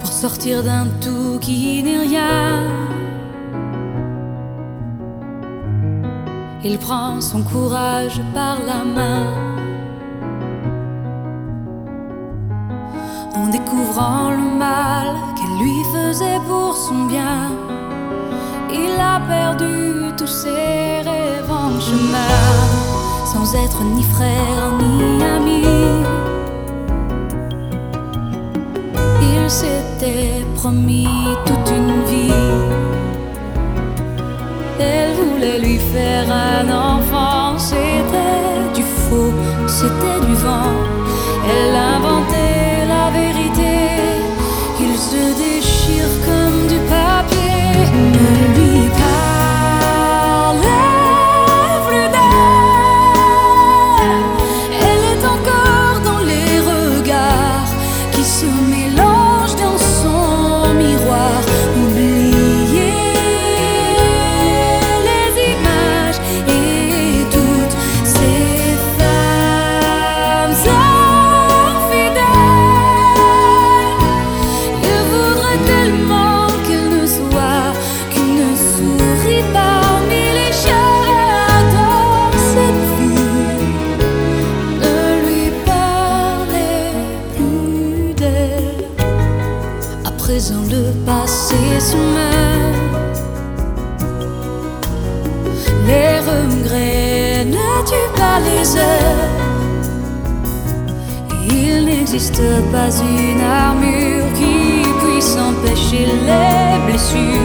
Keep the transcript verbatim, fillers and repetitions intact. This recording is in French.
pour sortir d'un tout qui n'est rien. Il prend son courage par la main, en découvrant le mal qu'elle lui faisait pour son bien. Il a perdu tous ses rêves en chemin, sans être ni frère ni ami. Il s'était promis toute une vie. Elle voulait lui faire un enfant. C'était du faux, c'était du vent. Elle inventait la vérité. Il se déchire comme du papier. Ne lui parlez plus d'elle. Elle est encore dans les regards qui se mélangent dans son miroir. Oubliez les images et toutes ces femmes infidèles. Il voudrait tellement qu'elle ne soit qu'une souris parmi les chats dans cette vie. Ne lui parlez plus d'elle. À présent le passé se meurt. Les regrets ne tuent pas les heures. Il n'existe pas une armure qui puisse empêcher les blessures.